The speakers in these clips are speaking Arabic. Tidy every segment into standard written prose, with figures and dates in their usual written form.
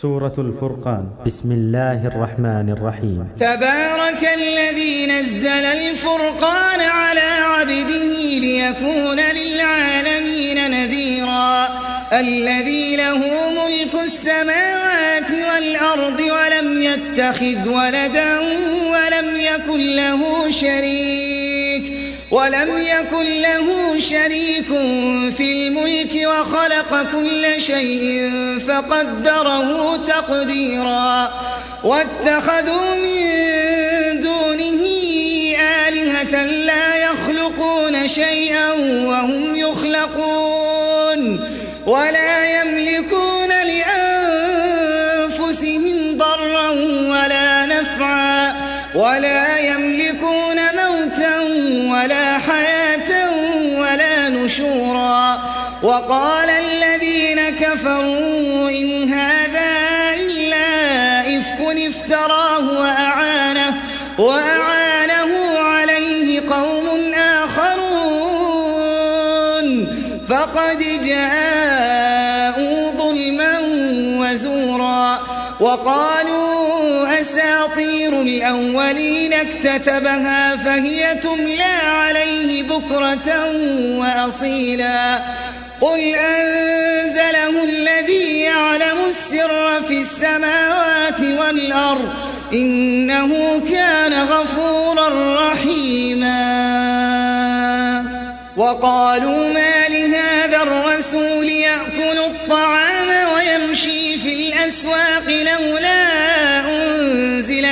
سورة الفرقان. بسم الله الرحمن الرحيم. تبارك الذي نزل الفرقان على عبده ليكون للعالمين نذيرا الذي له ملك السماوات والأرض ولم يتخذ ولدا ولم يكن له شريك في الملك وخلق كل شيء فقدره تقديرا واتخذوا من دونه آلهة لا يخلقون شيئا وهم يخلقون ولا يملكون لأنفسهم ضرا ولا نفعا ولا يملكون موتا ولا حياة ولا نشورا وقال الذين كفروا إن هذا إلا إفك افتراه وأعانه عليه قوم آخرون فقد جاءوا ظلما وزورا وقالوا أساطير الأولين اكتتبها فهي تملى عليه بكرة وأصيلا قل أنزله الذي يعلم السر في السماوات والأرض إنه كان غفورا رحيما وقالوا ما لهذا الرسول يأكل الطعام ويمشي في الأسواق لولا أنزل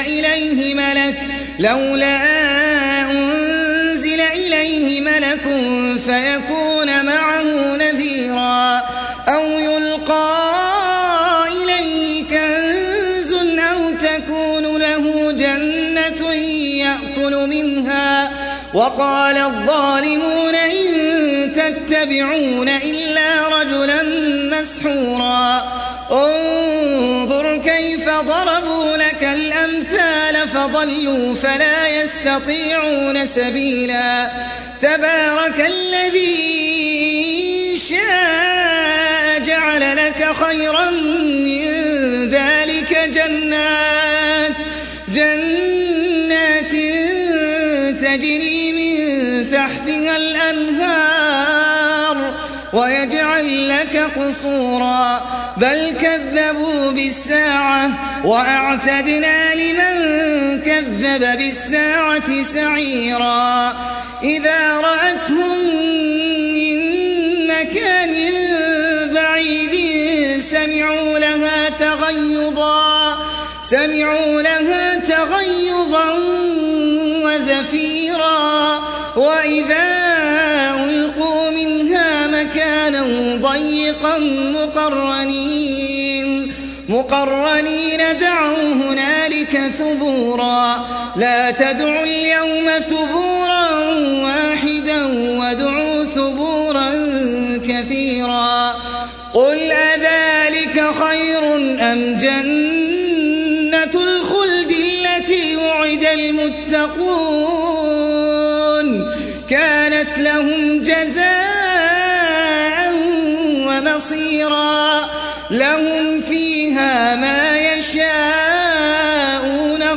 إليه ملك فيكون معه نذيرا أو يلقى إليه كنز أو تكون له جنة يأكل منها وقال الظالمون إن تتبعون إلا رجلا مسحورا انظر كيف ضربوا لك الأمثال فضلوا فلا يستطيعون سبيلا تبارك الذي شاء جعل لك خيرا من ذلك جنات تجري من تحتها الأنهار ويجعل لك قصورا بل كذبوا بالساعة وأعتدنا لمن كذب بالساعة سعيرا إذا رأتهم من مكان بعيد سمعوا لها تغيظا وزفيرا وإذا ألقوا منها مكانا ضيقا مقرنين دعوا هنالك ثبورا لا تدعوا اليوم ثبورا واحدا وادعوا ثبورا كثيرا قل أذلك خير أم جنة الخلد التي وعد المتقون كانت لهم جزاء ومصيرا لهم فيها ما يشاءون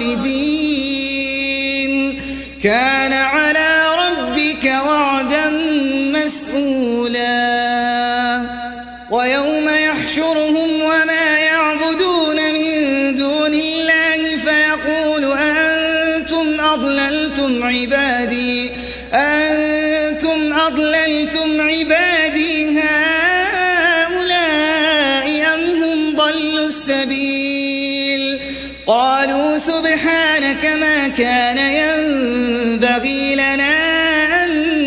خالدين كان على ربك وعدا مسئولا ويوم يحشرهم وما يعبدون من دون الله فيقول أنتم أضللتم عبادي هؤلاء أم هم ضلوا السبيل قالوا سبحانك ما كان ينبغي لنا أن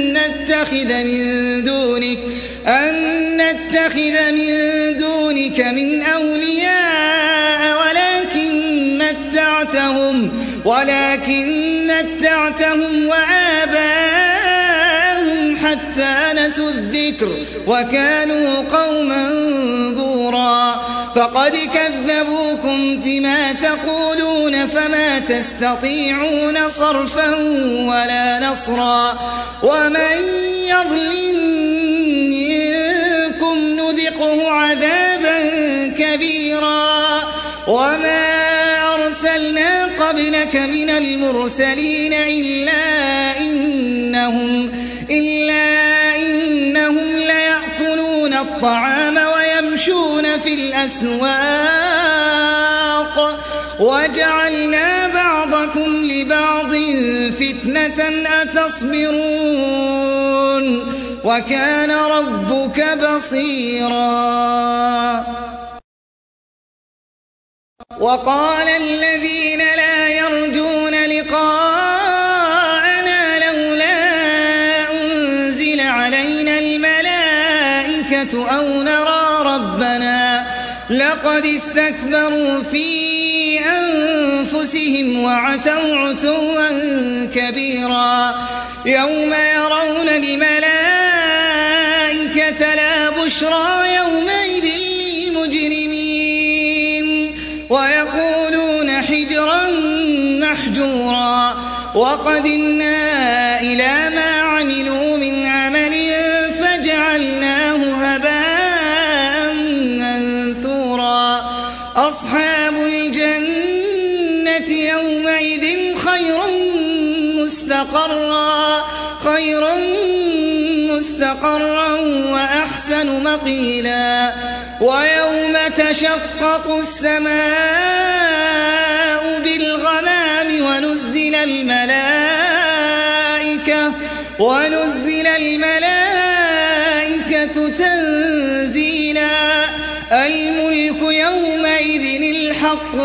نتخذ من دونك من أولياء ولكن متعتهم وآباءهم حتى نسوا الذكر وكانوا قوما بورا فقد كذبوكم فيما تقولون فما تستطيعون صرفا ولا نصرا ومن يظلم منكم نذقه عذابا كبيرا كبيرا وما أرسلنا قبلك من المرسلين إلا إنهم ليأكلون الطعام ويمشون في الأسواق وجعلنا بعضكم لبعض فتنة أتصبرون وكان ربك بصيرا. وقال الذين لا يرجون لقاءنا لولا أنزل علينا الملائكة أو نرى ربنا لقد استكبروا في أنفسهم وعتوا عتوا كبيرا يوم يرون الملائكة لا بشرى يومئذ للمجرمين ويقولون حجرا محجورا وقدمنا إلى ما عملوا من عمل فجعلناه هباء منثورا. أصحاب الجنة يومئذ خير مستقرا وأحسن مقيلا. ويوم تشقق السماء بالغمام ونزل الملائكة تنزيلا. الملك يومئذ الحق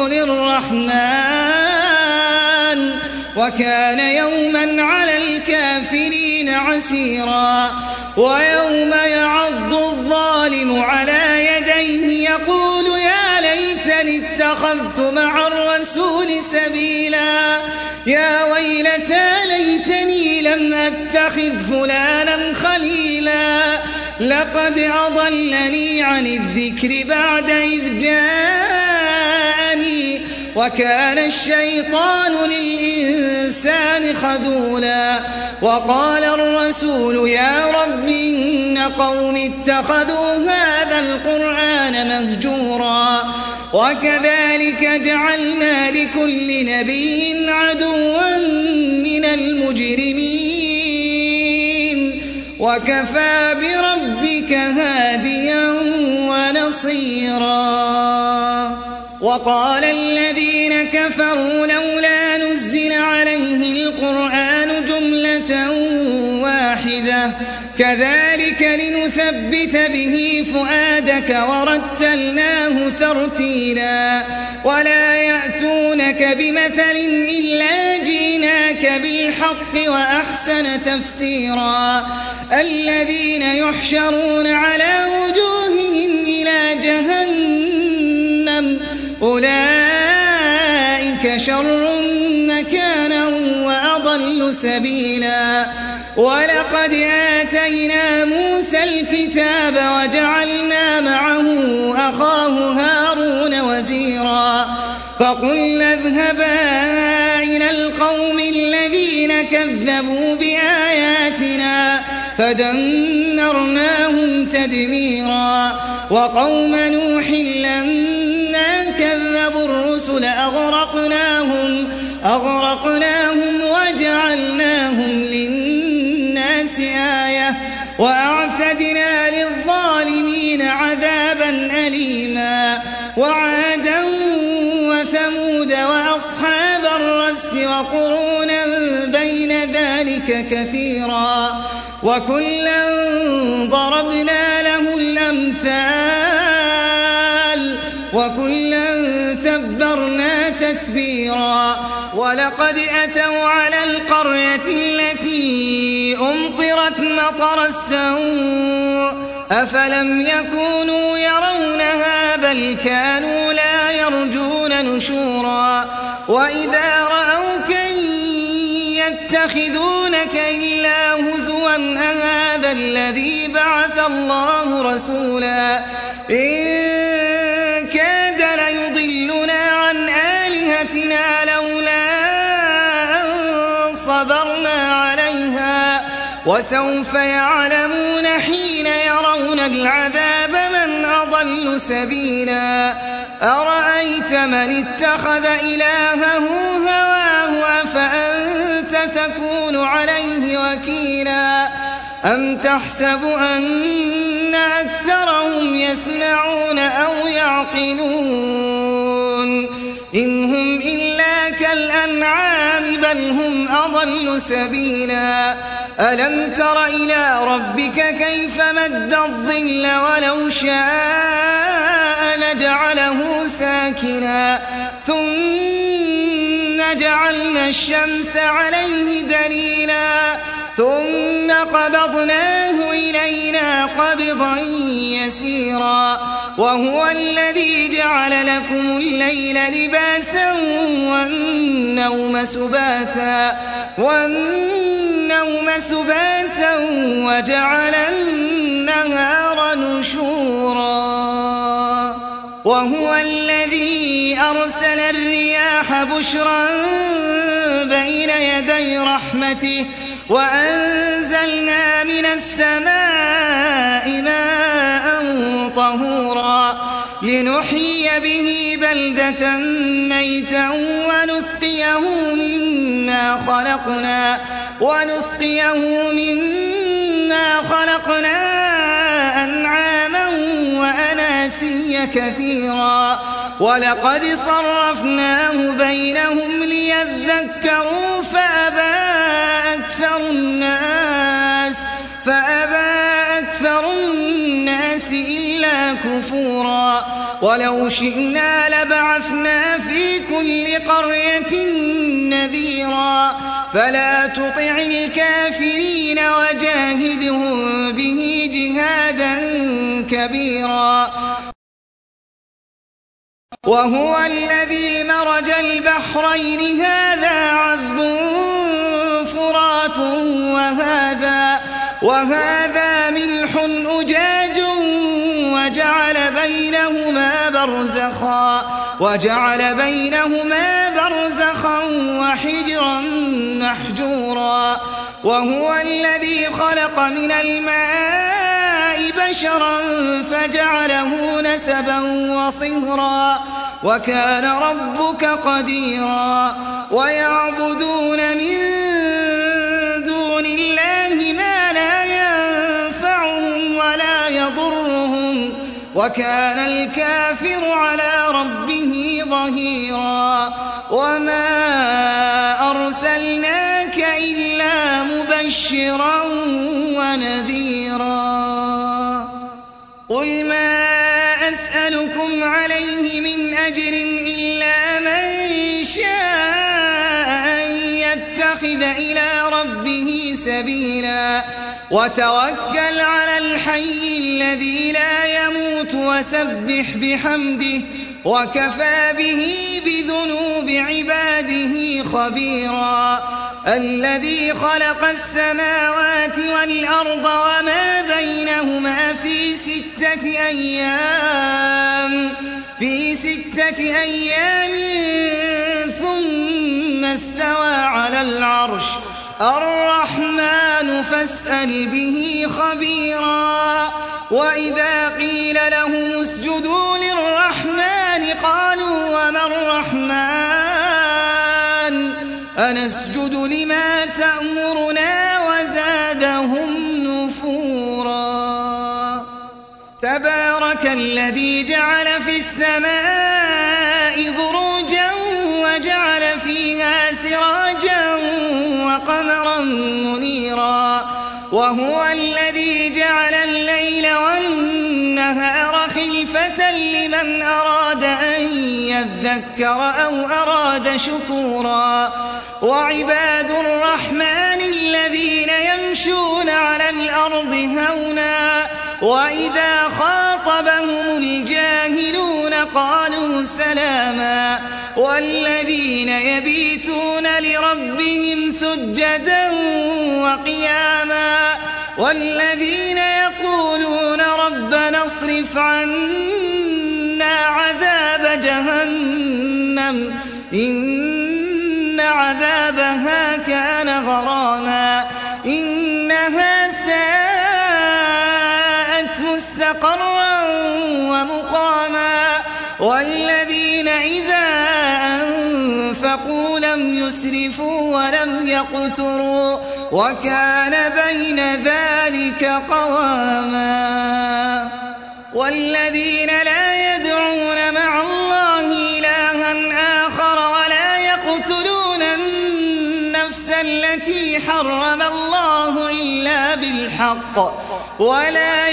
للرحمن وكان يوما على الكافرين عسيرا. ويوم يعض الظالم على يديه يقول يا ليتني اتخذت مع الرسول سبيلا يا ويلتى ليتني لم أتخذ فلانا خليلا لقد أضلني عن الذكر بعد إذ جاءني وكان الشيطان للإنسان خذولا. وقال الرسول يا رب إن قوم اتخذوا هذا القرآن مهجورا وكذلك جعلنا لكل نبي عدوا من المجرمين وكفى بربك هاديا ونصيرا. وقال الذين كفروا لولا نزل عليه القرآن جملة واحدة كذلك لنثبت به فؤادك ورتلناه ترتيلا. ولا يأتونك بمثل إلا جئناك بالحق وأحسن تفسيرا. الذين يحشرون على وجوههم إلى جهنم أولئك شر مكانا وأضل سبيلا. ولقد آتينا موسى الكتاب وجعلنا معه أخاه هارون وزيرا فقلنا اذهبا إلى القوم الذين كذبوا بآياتنا فدمرناهم تدميرا. وقوم نوح لما كذبوا الرسل أغرقناهم وجعلناهم للناس آية وأعتدنا للظالمين عذابا أليما. وعادا وثمود وأصحاب الرس وقرونا بين ذلك كثيرا وكلا ضربنا له الأمثال وكلا تبرنا تتبيرا. ولقد أتوا على القرية التي أمطرت مطر السوء أفلم يكونوا يرونها بل كانوا لا يرجون نشورا. وإذا رأوك يتخذونك إلا هزوا أهذا الذي بعث الله رسولا إن كاد ليضلنا عن آلهتنا لولا أن صبرنا عليها وسوف يعلمون حين يرون العذاب من أضل أضل سبيلا أرأيت من اتخذ إلهه هواه أفأنت تكون عليه وكيلا أم تحسب أن أكثرهم يسمعون أو يعقلون إن هم إلا كالأنعام بل هم أضل سبيلا ألم تر إلى ربك كيف مد الظل ولو شاء لجعله ساكنا ثم جعلنا الشمس عليه دليلا ثم قبضناه إلينا قبضا يسيرا وهو الذي جعل لكم الليل لباسا والنوم سباتا وجعل النهار نشورا وهو الذي أرسل الرياح بشرا بين يدي رحمته وأنزلنا من السماء ماء طهورا لنحيي به بلدة ميتا ونسقيه مما خلقنا أنعاما وأناسيا كثيرا ولقد صرفناه بينهم ليذكروا فأبى أكثر الناس إلا كفورا ولو شئنا لبعثنا في كل قرية نذيرا فلا تطع الكافرين وجاهدهم به جهادا كبيرا وهو الذي مرج البحرين هذا عذب فرات وهذا ملح أجاج وجعل بينهما برزخا وحجرا محجورا وهو الذي خلق من الماء بشرا فجعله نسبا وصهرا وكان ربك قديرا ويعبدون من دون الله ما لا ينفعهم ولا يضرهم وكان الكافر على ربه ظهيرا وما أرسلناك إلا مبشرا ونذيرا قل ما أسألكم عليه من أجر إلا من شاء أن يتخذ إلى ربه سبيلا وتوكل على الحي الذي لا يموت وسبح بحمده وكفى به بذنوب عباده خبيرا الذي خلق السماوات والأرض وما بينهما في ستة أيام ثم استوى على العرش الرحمن فاسأل به خبيرا وإذا قيل لهم اسجدوا للرحمن قالوا وما الرحمن أنسجد لما تأمرنا وزادهم نفورا تبارك الذي جعل في السماء بروجا وجعل فيها سراجا وقمرا منيرا وهو الذي جعل الليل والنهار خلفة لمن أراد أن يذكر أو أراد شكورا وعباد الرحمن الذين يمشون على الأرض هونا وإذا خاطبهم الجاهلون قالوا سلاما والذين يبيتون لربهم سجدا وقياما والذين يقولون ربنا اصرف عنا عذاب جهنم إن عذابها كان غراما إنها ساءت مستقرا ومقاما والذين إذا أنفقوا لم يسرفوا ولم يقتروا وكان بين ذلك قواما والذين لا يدعون مع الله إلها آخر ولا يقتلون النفس التي حرم الله إلا بالحق ولا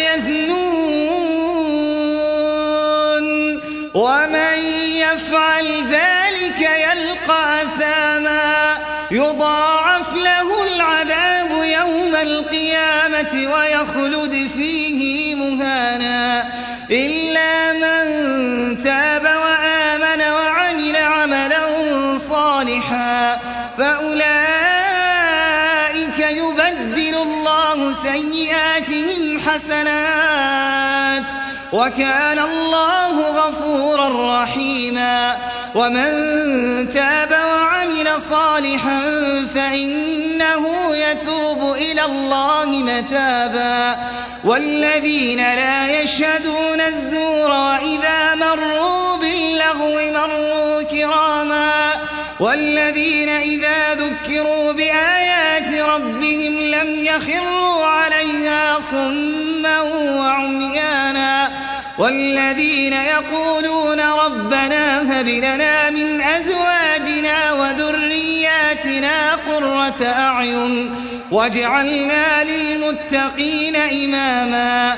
يزنون ومن يفعل ذلك يلقى أثاما يضاعف له العذاب يوم القيامة ويخلد فيه مهانا إلا من تاب وآمن وعمل عملا صالحا فأولئك يبدل الله سيئاتهم حسنات وكان الله غفورا رحيما ومن تاب وعمل صالحا فإنه يتوب إلى الله متابا والذين لا يشهدون الزور وإذا مروا باللغو مروا كراما والذين إذا ذكروا بآيات ربهم لم يخروا عليها صما وعميانا والذين يقولون ربنا هب لنا من أزواجنا وذرياتنا قرة أعين واجعلنا للمتقين إماما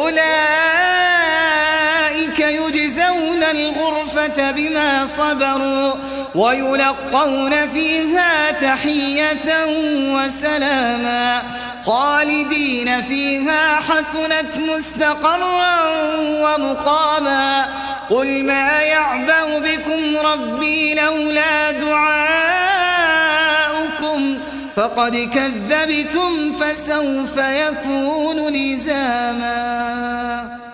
أولئك يجزون الغرفة بما صبروا ويلقون فيها تحية وسلاما خالدين فيها حسنت مستقرا ومقاما قل ما يعبأ بكم ربي لولا دعاؤكم فقد كذبتم فسوف يكون لزاما.